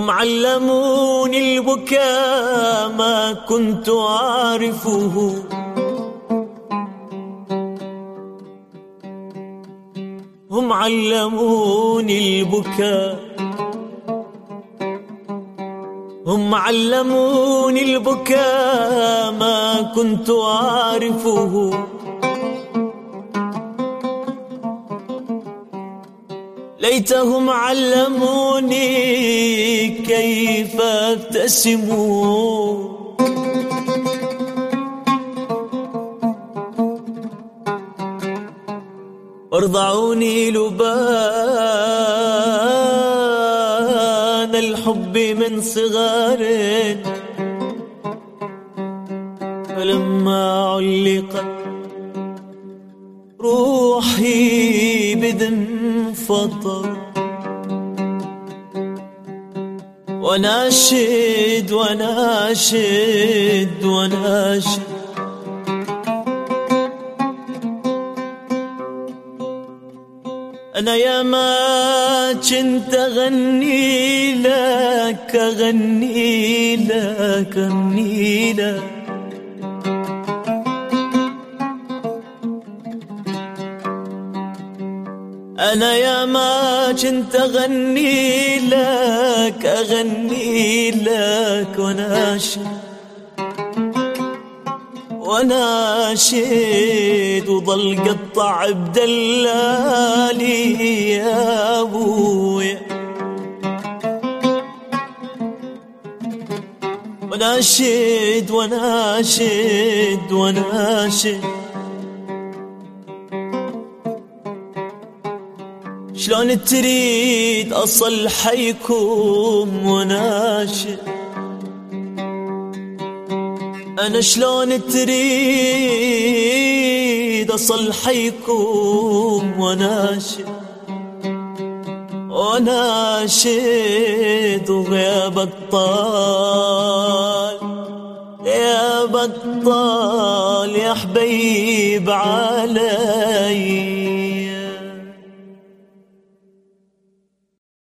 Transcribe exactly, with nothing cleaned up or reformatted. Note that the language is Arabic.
هم علموني البكاء ما كنت أعرفه، هم علموني البكاء، هم علموني البكاء ما كنت أعرفه، ليتهم علموني كيف أبتسم، وارضعوني لبان الحب من صغار، فلما علقت روحي بدم فطر، وناشد وناشد وناشد أنا يا ما كنت أغني لك أغني لك أغني لك، أنا يا ما كنت أغني لك أغني لك وناشد وناشد، وظل قطع بدلالي يا أبويا، وناشد وناشد وناشد شلون تريد أصل حيكم وناشد، أنا شلون تريد أصل حيكم وناشد وناشد، وغيابك طال غيابك طال يا حبيب علي.